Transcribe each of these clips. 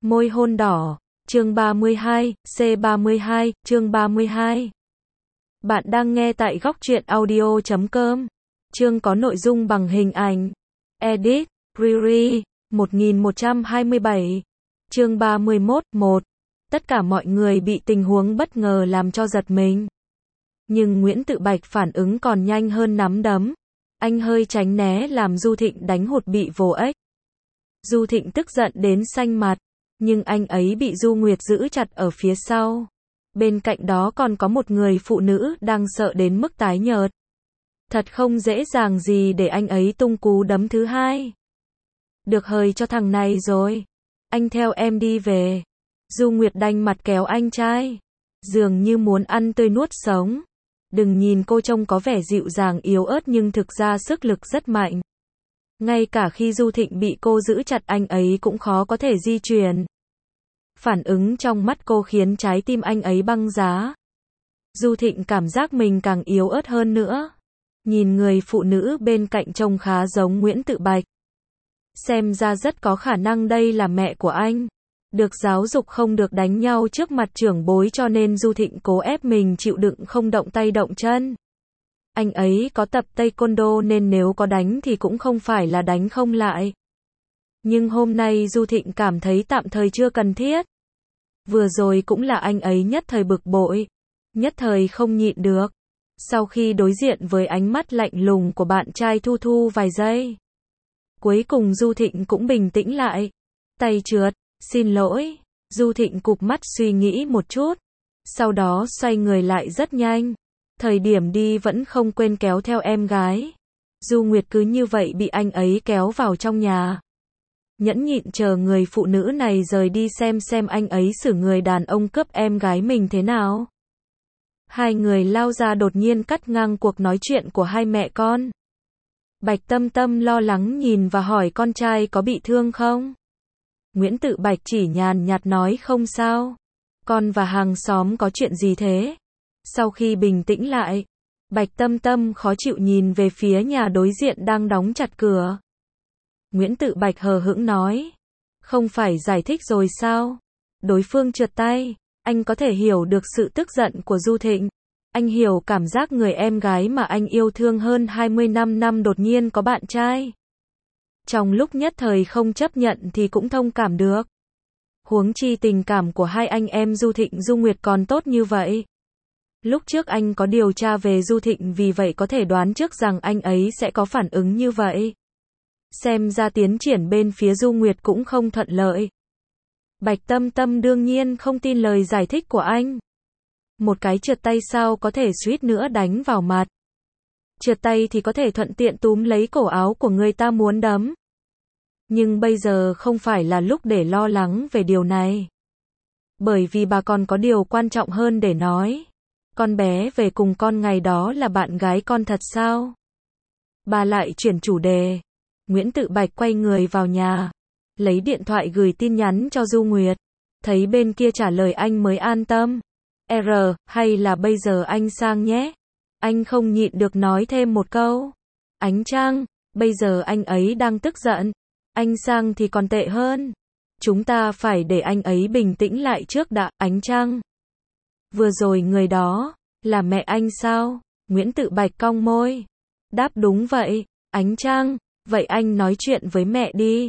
Môi hôn đỏ, chương 32, C32, chương 32. Bạn đang nghe tại góc truyện audio.com. Chương có nội dung bằng hình ảnh. Edit, Riri, 1127. Chương 31, 1. Tất cả mọi người bị tình huống bất ngờ làm cho giật mình. Nhưng Nguyễn Tự Bạch phản ứng còn nhanh hơn nắm đấm. Anh hơi tránh né làm Du Thịnh đánh hụt bị vồ ếch. Du Thịnh tức giận đến xanh mặt. Nhưng anh ấy bị Du Nguyệt giữ chặt ở phía sau. Bên cạnh đó còn có một người phụ nữ đang sợ đến mức tái nhợt. Thật không dễ dàng gì để anh ấy tung cú đấm thứ hai. Được hời cho thằng này rồi. Anh theo em đi về. Du Nguyệt đanh mặt kéo anh trai. Dường như muốn ăn tươi nuốt sống. Đừng nhìn cô trông có vẻ dịu dàng yếu ớt nhưng thực ra sức lực rất mạnh. Ngay cả khi Du Thịnh bị cô giữ chặt anh ấy cũng khó có thể di chuyển. Phản ứng trong mắt cô khiến trái tim anh ấy băng giá. Du Thịnh cảm giác mình càng yếu ớt hơn nữa. Nhìn người phụ nữ bên cạnh trông khá giống Nguyễn Tự Bạch. Xem ra rất có khả năng đây là mẹ của anh. Được giáo dục không được đánh nhau trước mặt trưởng bối cho nên Du Thịnh cố ép mình chịu đựng không động tay động chân. Anh ấy có tập taekwondo nên nếu có đánh thì cũng không phải là đánh không lại. Nhưng hôm nay Du Thịnh cảm thấy tạm thời chưa cần thiết. Vừa rồi cũng là anh ấy nhất thời bực bội. Nhất thời không nhịn được. Sau khi đối diện với ánh mắt lạnh lùng của bạn trai Thu Thu vài giây. Cuối cùng Du Thịnh cũng bình tĩnh lại. Tay trượt, xin lỗi. Du Thịnh cụp mắt suy nghĩ một chút. Sau đó xoay người lại rất nhanh. Thời điểm đi vẫn không quên kéo theo em gái. Du Nguyệt cứ như vậy bị anh ấy kéo vào trong nhà. Nhẫn nhịn chờ người phụ nữ này rời đi xem anh ấy xử người đàn ông cướp em gái mình thế nào. Hai người lao ra đột nhiên cắt ngang cuộc nói chuyện của hai mẹ con. Bạch Tâm Tâm lo lắng nhìn và hỏi con trai có bị thương không? Nguyễn Tự Bạch chỉ nhàn nhạt nói không sao. Con và hàng xóm có chuyện gì thế? Sau khi bình tĩnh lại, Bạch Tâm Tâm khó chịu nhìn về phía nhà đối diện đang đóng chặt cửa. Nguyễn Tự Bạch hờ hững nói. Không phải giải thích rồi sao? Đối phương trượt tay. Anh có thể hiểu được sự tức giận của Du Thịnh. Anh hiểu cảm giác người em gái mà anh yêu thương hơn 25 năm đột nhiên có bạn trai. Trong lúc nhất thời không chấp nhận thì cũng thông cảm được. Huống chi tình cảm của hai anh em Du Thịnh Du Nguyệt còn tốt như vậy. Lúc trước anh có điều tra về Du Thịnh vì vậy có thể đoán trước rằng anh ấy sẽ có phản ứng như vậy. Xem ra tiến triển bên phía Du Nguyệt cũng không thuận lợi. Bạch Tâm Tâm đương nhiên không tin lời giải thích của anh. Một cái trượt tay sao có thể suýt nữa đánh vào mặt. Trượt tay thì có thể thuận tiện túm lấy cổ áo của người ta muốn đấm. Nhưng bây giờ không phải là lúc để lo lắng về điều này. Bởi vì bà còn có điều quan trọng hơn để nói. Con bé về cùng con ngày đó là bạn gái con thật sao? Bà lại chuyển chủ đề. Nguyễn Tự Bạch quay người vào nhà. Lấy điện thoại gửi tin nhắn cho Du Nguyệt. Thấy bên kia trả lời anh mới an tâm. Hay là bây giờ anh sang nhé? Anh không nhịn được nói thêm một câu. Ánh Trăng, bây giờ anh ấy đang tức giận. Anh sang thì còn tệ hơn. Chúng ta phải để anh ấy bình tĩnh lại trước đã, Ánh Trăng. Vừa rồi người đó, là mẹ anh sao? Nguyễn Tự Bạch cong môi. Đáp đúng vậy, Ánh Trăng. Vậy anh nói chuyện với mẹ đi.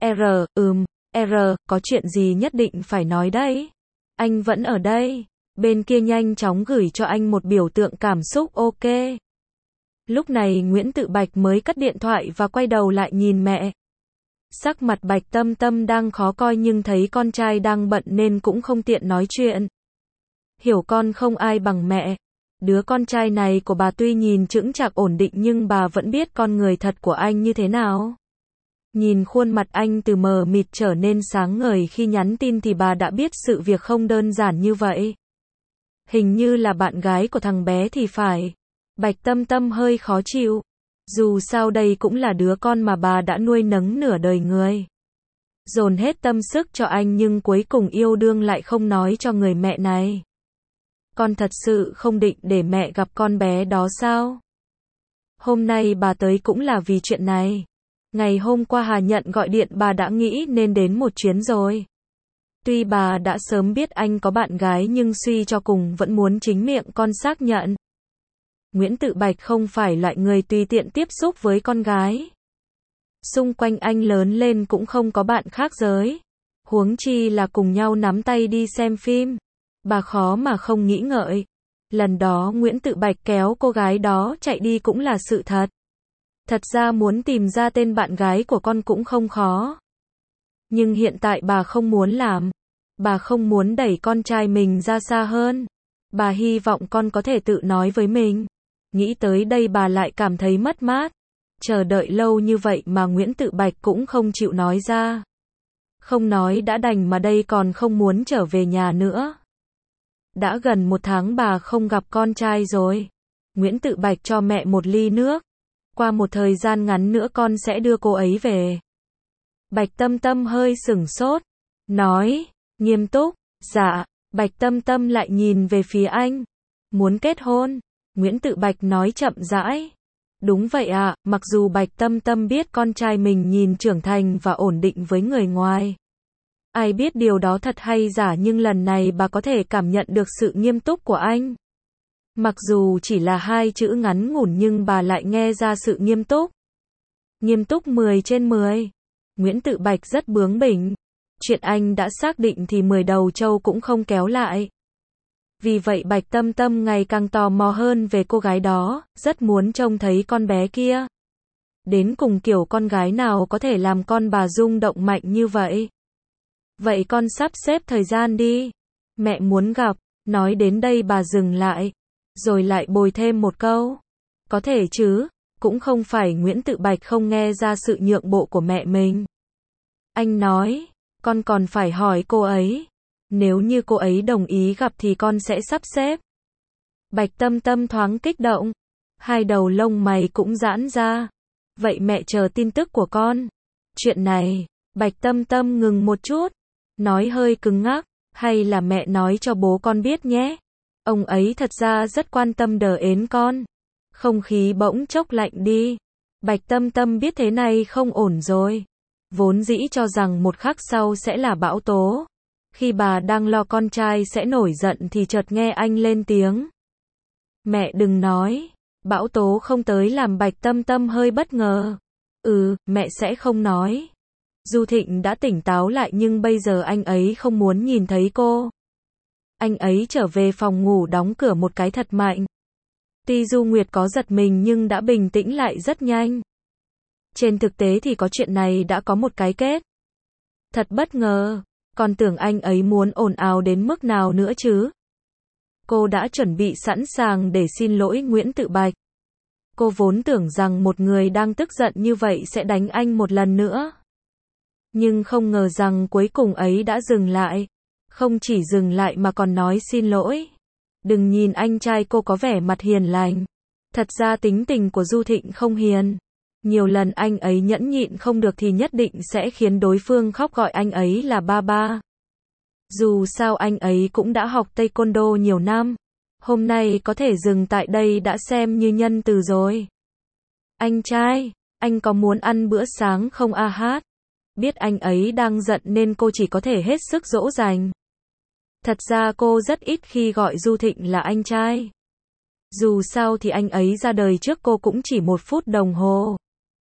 Có chuyện gì nhất định phải nói đấy. Anh vẫn ở đây. Bên kia nhanh chóng gửi cho anh một biểu tượng cảm xúc ok. Lúc này Nguyễn Tự Bạch mới cất điện thoại và quay đầu lại nhìn mẹ. Sắc mặt Bạch Tâm Tâm đang khó coi nhưng thấy con trai đang bận nên cũng không tiện nói chuyện. Hiểu con không ai bằng mẹ. Đứa con trai này của bà tuy nhìn chững chạc ổn định nhưng bà vẫn biết con người thật của anh như thế nào. Nhìn khuôn mặt anh từ mờ mịt trở nên sáng ngời khi nhắn tin thì bà đã biết sự việc không đơn giản như vậy. Hình như là bạn gái của thằng bé thì phải. Bạch Tâm Tâm hơi khó chịu. Dù sao đây cũng là đứa con mà bà đã nuôi nấng nửa đời người. Dồn hết tâm sức cho anh nhưng cuối cùng yêu đương lại không nói cho người mẹ này. Con thật sự không định để mẹ gặp con bé đó sao? Hôm nay bà tới cũng là vì chuyện này. Ngày hôm qua Hà Nhận gọi điện bà đã nghĩ nên đến một chuyến rồi. Tuy bà đã sớm biết anh có bạn gái nhưng suy cho cùng vẫn muốn chính miệng con xác nhận. Nguyễn Tự Bạch không phải loại người tùy tiện tiếp xúc với con gái. Xung quanh anh lớn lên cũng không có bạn khác giới. Huống chi là cùng nhau nắm tay đi xem phim. Bà khó mà không nghĩ ngợi. Lần đó Nguyễn Tự Bạch kéo cô gái đó chạy đi cũng là sự thật. Thật ra muốn tìm ra tên bạn gái của con cũng không khó. Nhưng hiện tại bà không muốn làm. Bà không muốn đẩy con trai mình ra xa hơn. Bà hy vọng con có thể tự nói với mình. Nghĩ tới đây bà lại cảm thấy mất mát. Chờ đợi lâu như vậy mà Nguyễn Tự Bạch cũng không chịu nói ra. Không nói đã đành mà đây còn không muốn trở về nhà nữa. Đã gần 1 tháng bà không gặp con trai rồi. Nguyễn Tự Bạch cho mẹ một ly nước. Qua một thời gian ngắn nữa con sẽ đưa cô ấy về. Bạch Tâm Tâm hơi sửng sốt. Nói, nghiêm túc, dạ. Bạch Tâm Tâm lại nhìn về phía anh. Muốn kết hôn. Nguyễn Tự Bạch nói chậm rãi. Đúng vậy ạ, mặc dù Bạch Tâm Tâm biết con trai mình nhìn trưởng thành và ổn định với người ngoài. Ai biết điều đó thật hay giả nhưng lần này bà có thể cảm nhận được sự nghiêm túc của anh. Mặc dù chỉ là 2 chữ ngắn ngủn nhưng bà lại nghe ra sự nghiêm túc. Nghiêm túc 10 trên 10. Nguyễn Tự Bạch rất bướng bỉnh. Chuyện anh đã xác định thì 10 đầu trâu cũng không kéo lại. Vì vậy Bạch Tâm Tâm ngày càng tò mò hơn về cô gái đó, rất muốn trông thấy con bé kia. Đến cùng kiểu con gái nào có thể làm con bà rung động mạnh như vậy? Vậy con sắp xếp thời gian đi. Mẹ muốn gặp. Nói đến đây bà dừng lại. Rồi lại bồi thêm một câu. Có thể chứ. Cũng không phải Nguyễn Tự Bạch không nghe ra sự nhượng bộ của mẹ mình. Anh nói. Con còn phải hỏi cô ấy. Nếu như cô ấy đồng ý gặp thì con sẽ sắp xếp. Bạch Tâm Tâm thoáng kích động. 2 đầu lông mày cũng giãn ra. Vậy mẹ chờ tin tức của con. Chuyện này. Bạch Tâm Tâm ngừng một chút. Nói hơi cứng ngắc. Hay là mẹ nói cho bố con biết nhé. Ông ấy thật ra rất quan tâm đờ ến con. Không khí bỗng chốc lạnh đi. Bạch Tâm Tâm biết thế này không ổn rồi. Vốn dĩ cho rằng một khắc sau sẽ là bão tố. Khi bà đang lo con trai sẽ nổi giận thì chợt nghe anh lên tiếng. Mẹ đừng nói. Bão tố không tới làm Bạch Tâm Tâm hơi bất ngờ. Mẹ sẽ không nói. Du Thịnh đã tỉnh táo lại nhưng bây giờ anh ấy không muốn nhìn thấy cô. Anh ấy trở về phòng ngủ đóng cửa một cái thật mạnh. Tuy Du Nguyệt có giật mình nhưng đã bình tĩnh lại rất nhanh. Trên thực tế thì có chuyện này đã có một cái kết. Thật bất ngờ. Còn tưởng anh ấy muốn ồn ào đến mức nào nữa chứ. Cô đã chuẩn bị sẵn sàng để xin lỗi Nguyễn Tự Bạch. Cô vốn tưởng rằng một người đang tức giận như vậy sẽ đánh anh một lần nữa. Nhưng không ngờ rằng cuối cùng ấy đã dừng lại. Không chỉ dừng lại mà còn nói xin lỗi. Đừng nhìn anh trai cô có vẻ mặt hiền lành. Thật ra tính tình của Du Thịnh không hiền. Nhiều lần anh ấy nhẫn nhịn không được thì nhất định sẽ khiến đối phương khóc gọi anh ấy là ba ba. Dù sao anh ấy cũng đã học Taekwondo nhiều năm. Hôm nay có thể dừng tại đây đã xem như nhân từ rồi. Anh trai, anh có muốn ăn bữa sáng không a hát? Biết anh ấy đang giận nên cô chỉ có thể hết sức dỗ dành. Thật ra cô rất ít khi gọi Du Thịnh là anh trai. Dù sao thì anh ấy ra đời trước cô cũng chỉ 1 phút đồng hồ.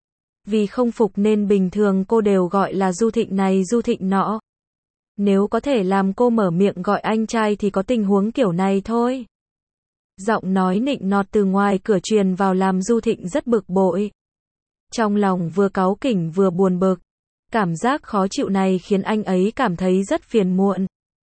Vì không phục nên bình thường cô đều gọi là Du Thịnh này Du Thịnh nọ. Nếu có thể làm cô mở miệng gọi anh trai thì có tình huống kiểu này thôi. Giọng nói nịnh nọt từ ngoài cửa truyền vào làm Du Thịnh rất bực bội. Trong lòng vừa cáu kỉnh vừa buồn bực. Cảm giác khó chịu này khiến anh ấy cảm thấy rất phiền muộn.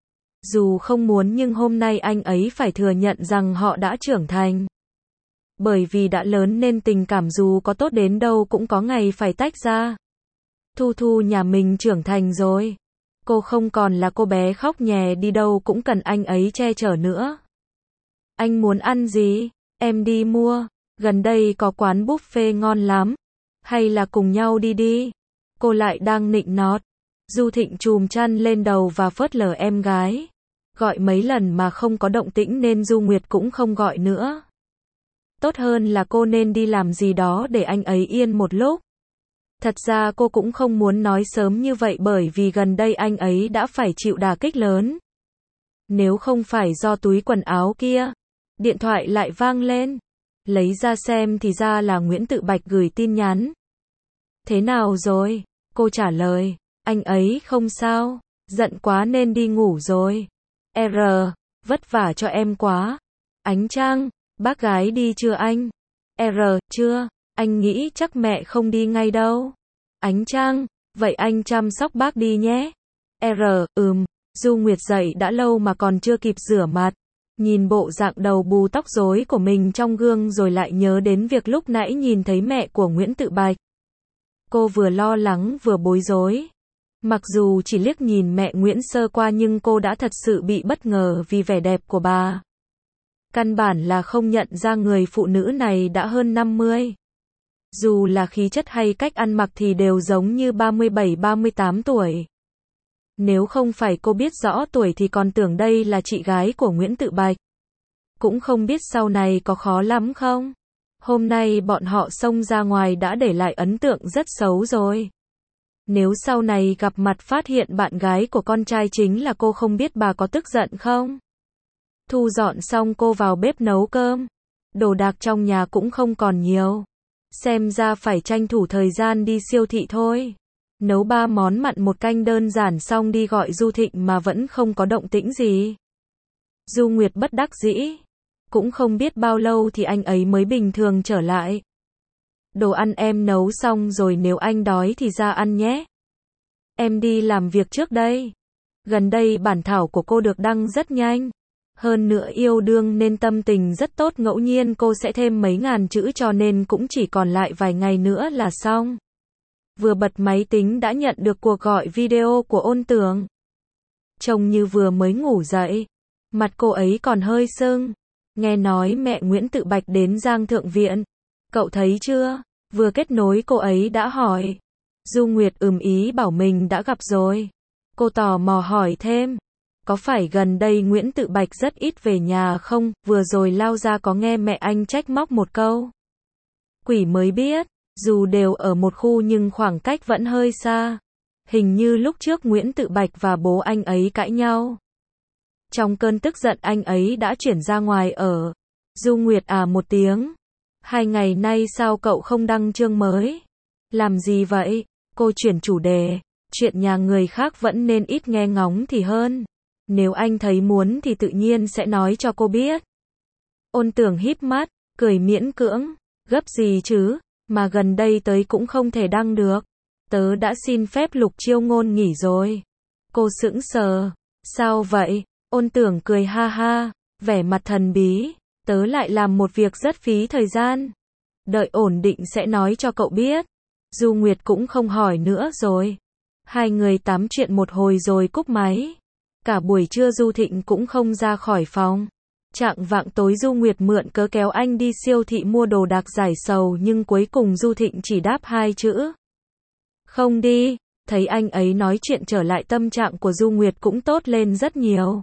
Dù không muốn nhưng hôm nay anh ấy phải thừa nhận rằng họ đã trưởng thành. Bởi vì đã lớn nên tình cảm dù có tốt đến đâu cũng có ngày phải tách ra. Thu Thu nhà mình trưởng thành rồi. Cô không còn là cô bé khóc nhè đi đâu cũng cần anh ấy che chở nữa. Anh muốn ăn gì? Em đi mua. Gần đây có quán buffet ngon lắm. Hay là cùng nhau đi đi? Cô lại đang nịnh nọt. Du Thịnh chùm chăn lên đầu và phớt lờ em gái. Gọi mấy lần mà không có động tĩnh nên Du Nguyệt cũng không gọi nữa. Tốt hơn là cô nên đi làm gì đó để anh ấy yên một lúc. Thật ra cô cũng không muốn nói sớm như vậy bởi vì gần đây anh ấy đã phải chịu đả kích lớn. Nếu không phải do túi quần áo kia, điện thoại lại vang lên. Lấy ra xem thì ra là Nguyễn Tự Bạch gửi tin nhắn. Thế nào rồi? Cô trả lời, anh ấy không sao, giận quá nên đi ngủ rồi. R, vất vả cho em quá. Ánh Trăng, bác gái đi chưa anh? R, chưa, anh nghĩ chắc mẹ không đi ngay đâu. Ánh Trăng, vậy anh chăm sóc bác đi nhé. R, Du Nguyệt dậy đã lâu mà còn chưa kịp rửa mặt. Nhìn bộ dạng đầu bù tóc rối của mình trong gương rồi lại nhớ đến việc lúc nãy nhìn thấy mẹ của Nguyễn Tự Bạch. Cô vừa lo lắng vừa bối rối. Mặc dù chỉ liếc nhìn mẹ Nguyễn sơ qua nhưng cô đã thật sự bị bất ngờ vì vẻ đẹp của bà. Căn bản là không nhận ra người phụ nữ này đã hơn 50. Dù là khí chất hay cách ăn mặc thì đều giống như 37-38 tuổi. Nếu không phải cô biết rõ tuổi thì còn tưởng đây là chị gái của Nguyễn Tự Bạch. Cũng không biết sau này có khó lắm không? Hôm nay bọn họ xông ra ngoài đã để lại ấn tượng rất xấu rồi. Nếu sau này gặp mặt phát hiện bạn gái của con trai chính là cô không biết bà có tức giận không? Thu dọn xong cô vào bếp nấu cơm. Đồ đạc trong nhà cũng không còn nhiều. Xem ra phải tranh thủ thời gian đi siêu thị thôi. Nấu 3 món mặn một canh đơn giản xong đi gọi Du Thịnh mà vẫn không có động tĩnh gì. Du Nguyệt bất đắc dĩ. Cũng không biết bao lâu thì anh ấy mới bình thường trở lại. Đồ ăn em nấu xong rồi nếu anh đói thì ra ăn nhé. Em đi làm việc trước đây. Gần đây bản thảo của cô được đăng rất nhanh. Hơn nữa yêu đương nên tâm tình rất tốt, ngẫu nhiên cô sẽ thêm mấy ngàn chữ cho nên cũng chỉ còn lại vài ngày nữa là xong. Vừa bật máy tính đã nhận được cuộc gọi video của Ôn Tường. Trông như vừa mới ngủ dậy. Mặt cô ấy còn hơi sưng. Nghe nói mẹ Nguyễn Tự Bạch đến Giang Thượng Viện. Cậu thấy chưa? Vừa kết nối cô ấy đã hỏi. Du Nguyệt ý bảo mình đã gặp rồi. Cô tò mò hỏi thêm. Có phải gần đây Nguyễn Tự Bạch rất ít về nhà không? Vừa rồi lao ra có nghe mẹ anh trách móc một câu. Quỷ mới biết. Dù đều ở một khu nhưng khoảng cách vẫn hơi xa. Hình như lúc trước Nguyễn Tự Bạch và bố anh ấy cãi nhau. Trong cơn tức giận anh ấy đã chuyển ra ngoài ở. Du Nguyệt một tiếng. 2 ngày nay sao cậu không đăng chương mới? Làm gì vậy? Cô chuyển chủ đề. Chuyện nhà người khác vẫn nên ít nghe ngóng thì hơn. Nếu anh thấy muốn thì tự nhiên sẽ nói cho cô biết. Ôn Tưởng híp mắt, cười miễn cưỡng. Gấp gì chứ? Mà gần đây tới cũng không thể đăng được. Tớ đã xin phép Lục Chiêu Ngôn nghỉ rồi. Cô sững sờ. Sao vậy? Ôn Tưởng cười ha ha, vẻ mặt thần bí. Tớ lại làm một việc rất phí thời gian. Đợi ổn định sẽ nói cho cậu biết. Du Nguyệt cũng không hỏi nữa rồi. Hai người tám chuyện một hồi rồi cúp máy. Cả buổi trưa Du Thịnh cũng không ra khỏi phòng. Chạng vạng tối Du Nguyệt mượn cớ kéo anh đi siêu thị mua đồ đạc giải sầu nhưng cuối cùng Du Thịnh chỉ đáp 2 chữ. Không đi. Thấy anh ấy nói chuyện trở lại tâm trạng của Du Nguyệt cũng tốt lên rất nhiều.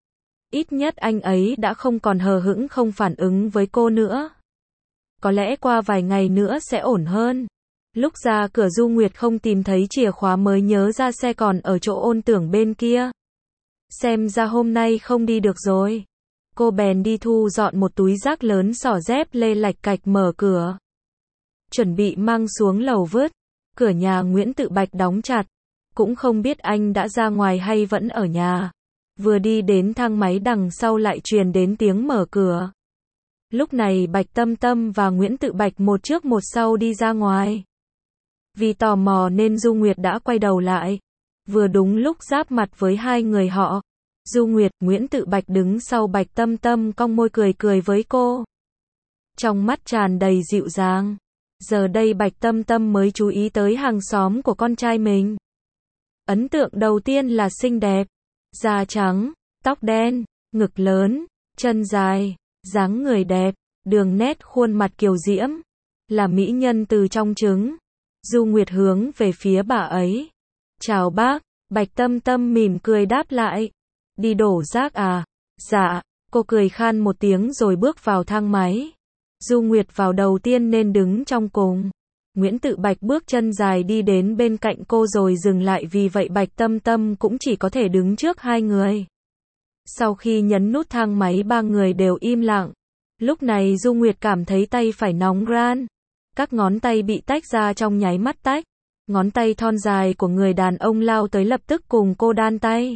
Ít nhất anh ấy đã không còn hờ hững không phản ứng với cô nữa. Có lẽ qua vài ngày nữa sẽ ổn hơn. Lúc ra cửa Du Nguyệt không tìm thấy chìa khóa mới nhớ ra xe còn ở chỗ Ôn Tưởng bên kia. Xem ra hôm nay không đi được rồi. Cô bèn đi thu dọn một túi rác lớn xỏ dép lê lạch cạch mở cửa. Chuẩn bị mang xuống lầu vứt. Cửa nhà Nguyễn Tự Bạch đóng chặt. Cũng không biết anh đã ra ngoài hay vẫn ở nhà. Vừa đi đến thang máy đằng sau lại truyền đến tiếng mở cửa. Lúc này Bạch Tâm Tâm và Nguyễn Tự Bạch một trước một sau đi ra ngoài. Vì tò mò nên Du Nguyệt đã quay đầu lại. Vừa đúng lúc giáp mặt với hai người họ. Du Nguyệt, Nguyễn Tự Bạch đứng sau Bạch Tâm Tâm cong môi cười cười với cô. Trong mắt tràn đầy dịu dàng. Giờ đây Bạch Tâm Tâm mới chú ý tới hàng xóm của con trai mình. Ấn tượng đầu tiên là xinh đẹp. Da trắng, tóc đen, ngực lớn, chân dài, dáng người đẹp, đường nét khuôn mặt kiều diễm. Là mỹ nhân từ trong trứng. Du Nguyệt hướng về phía bà ấy. Chào bác, Bạch Tâm Tâm mỉm cười đáp lại. Đi đổ rác à? Dạ, cô cười khan một tiếng rồi bước vào thang máy. Du Nguyệt vào đầu tiên nên đứng trong cùng. Nguyễn Tự Bạch bước chân dài đi đến bên cạnh cô rồi dừng lại, vì vậy Bạch Tâm Tâm cũng chỉ có thể đứng trước hai người. Sau khi nhấn nút thang máy, ba người đều im lặng. Lúc này Du Nguyệt cảm thấy tay phải nóng ran. Các ngón tay bị tách ra trong nháy mắt tách. Ngón tay thon dài của người đàn ông lao tới lập tức cùng cô đan tay.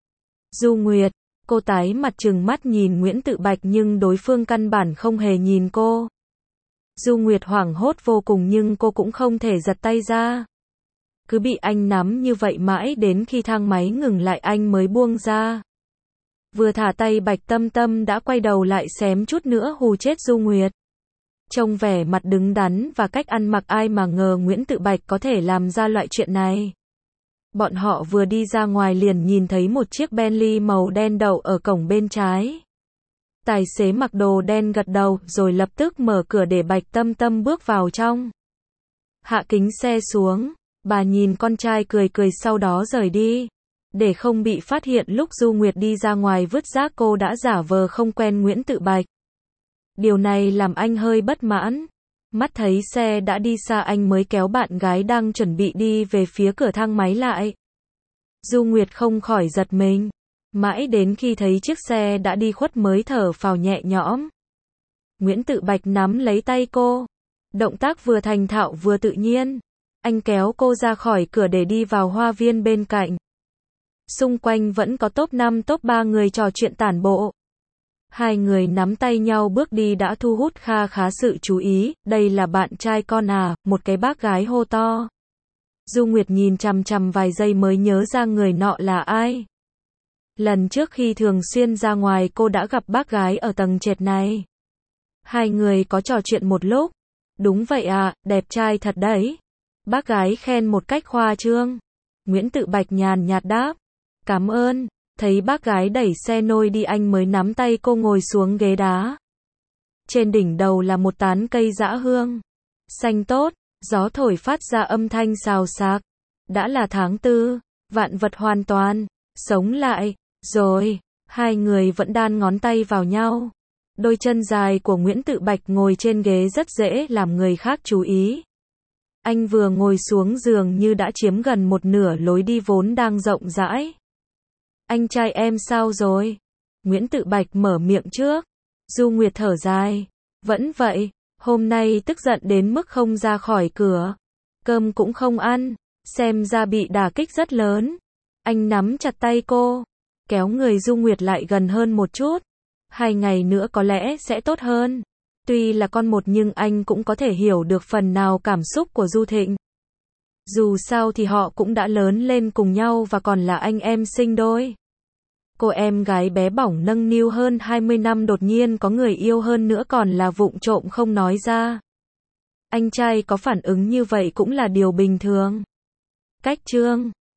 Du Nguyệt, cô tái mặt trừng mắt nhìn Nguyễn Tự Bạch nhưng đối phương căn bản không hề nhìn cô. Du Nguyệt hoảng hốt vô cùng nhưng cô cũng không thể giật tay ra. Cứ bị anh nắm như vậy mãi đến khi thang máy ngừng lại anh mới buông ra. Vừa thả tay Bạch Tâm Tâm đã quay đầu lại xém chút nữa hù chết Du Nguyệt. Trông vẻ mặt đứng đắn và cách ăn mặc, ai mà ngờ Nguyễn Tự Bạch có thể làm ra loại chuyện này. Bọn họ vừa đi ra ngoài liền nhìn thấy một chiếc Bentley màu đen đậu ở cổng bên trái. Tài xế mặc đồ đen gật đầu rồi lập tức mở cửa để Bạch Tâm Tâm bước vào trong. Hạ kính xe xuống, bà nhìn con trai cười cười sau đó rời đi. Để không bị phát hiện lúc Du Nguyệt đi ra ngoài vứt rác, cô đã giả vờ không quen Nguyễn Tự Bạch. Điều này làm anh hơi bất mãn. Mắt thấy xe đã đi xa anh mới kéo bạn gái đang chuẩn bị đi về phía cửa thang máy lại. Du Nguyệt không khỏi giật mình. Mãi đến khi thấy chiếc xe đã đi khuất mới thở phào nhẹ nhõm. Nguyễn Tự Bạch nắm lấy tay cô. Động tác vừa thành thạo vừa tự nhiên. Anh kéo cô ra khỏi cửa để đi vào hoa viên bên cạnh. Xung quanh vẫn có top 5 top 3 người trò chuyện tản bộ. Hai người nắm tay nhau bước đi đã thu hút kha khá sự chú ý. Đây là bạn trai con à, một cái bác gái hô to. Du Nguyệt nhìn chằm chằm vài giây mới nhớ ra người nọ là ai. Lần trước khi thường xuyên ra ngoài cô đã gặp bác gái ở tầng trệt này. Hai người có trò chuyện một lúc. Đúng vậy à, đẹp trai thật đấy. Bác gái khen một cách khoa trương. Nguyễn Tự Bạch nhàn nhạt đáp. Cảm ơn. Thấy bác gái đẩy xe nôi đi anh mới nắm tay cô ngồi xuống ghế đá. Trên đỉnh đầu là một tán cây dã hương. Xanh tốt, gió thổi phát ra âm thanh xào xạc. Đã là tháng 4, vạn vật hoàn toàn sống lại. Rồi, hai người vẫn đan ngón tay vào nhau. Đôi chân dài của Nguyễn Tự Bạch ngồi trên ghế rất dễ làm người khác chú ý. Anh vừa ngồi xuống giường như đã chiếm gần một nửa lối đi vốn đang rộng rãi. Anh trai em sao rồi? Nguyễn Tự Bạch mở miệng trước. Du Nguyệt thở dài. Vẫn vậy, hôm nay tức giận đến mức không ra khỏi cửa. Cơm cũng không ăn, xem ra bị đả kích rất lớn. Anh nắm chặt tay cô, kéo người Du Nguyệt lại gần hơn một chút. 2 ngày nữa có lẽ sẽ tốt hơn. Tuy là con một nhưng anh cũng có thể hiểu được phần nào cảm xúc của Du Thịnh. Dù sao thì họ cũng đã lớn lên cùng nhau và còn là anh em sinh đôi. Cô em gái bé bỏng nâng niu hơn 20 năm đột nhiên có người yêu hơn nữa còn là vụng trộm không nói ra. Anh trai có phản ứng như vậy cũng là điều bình thường. Cách chương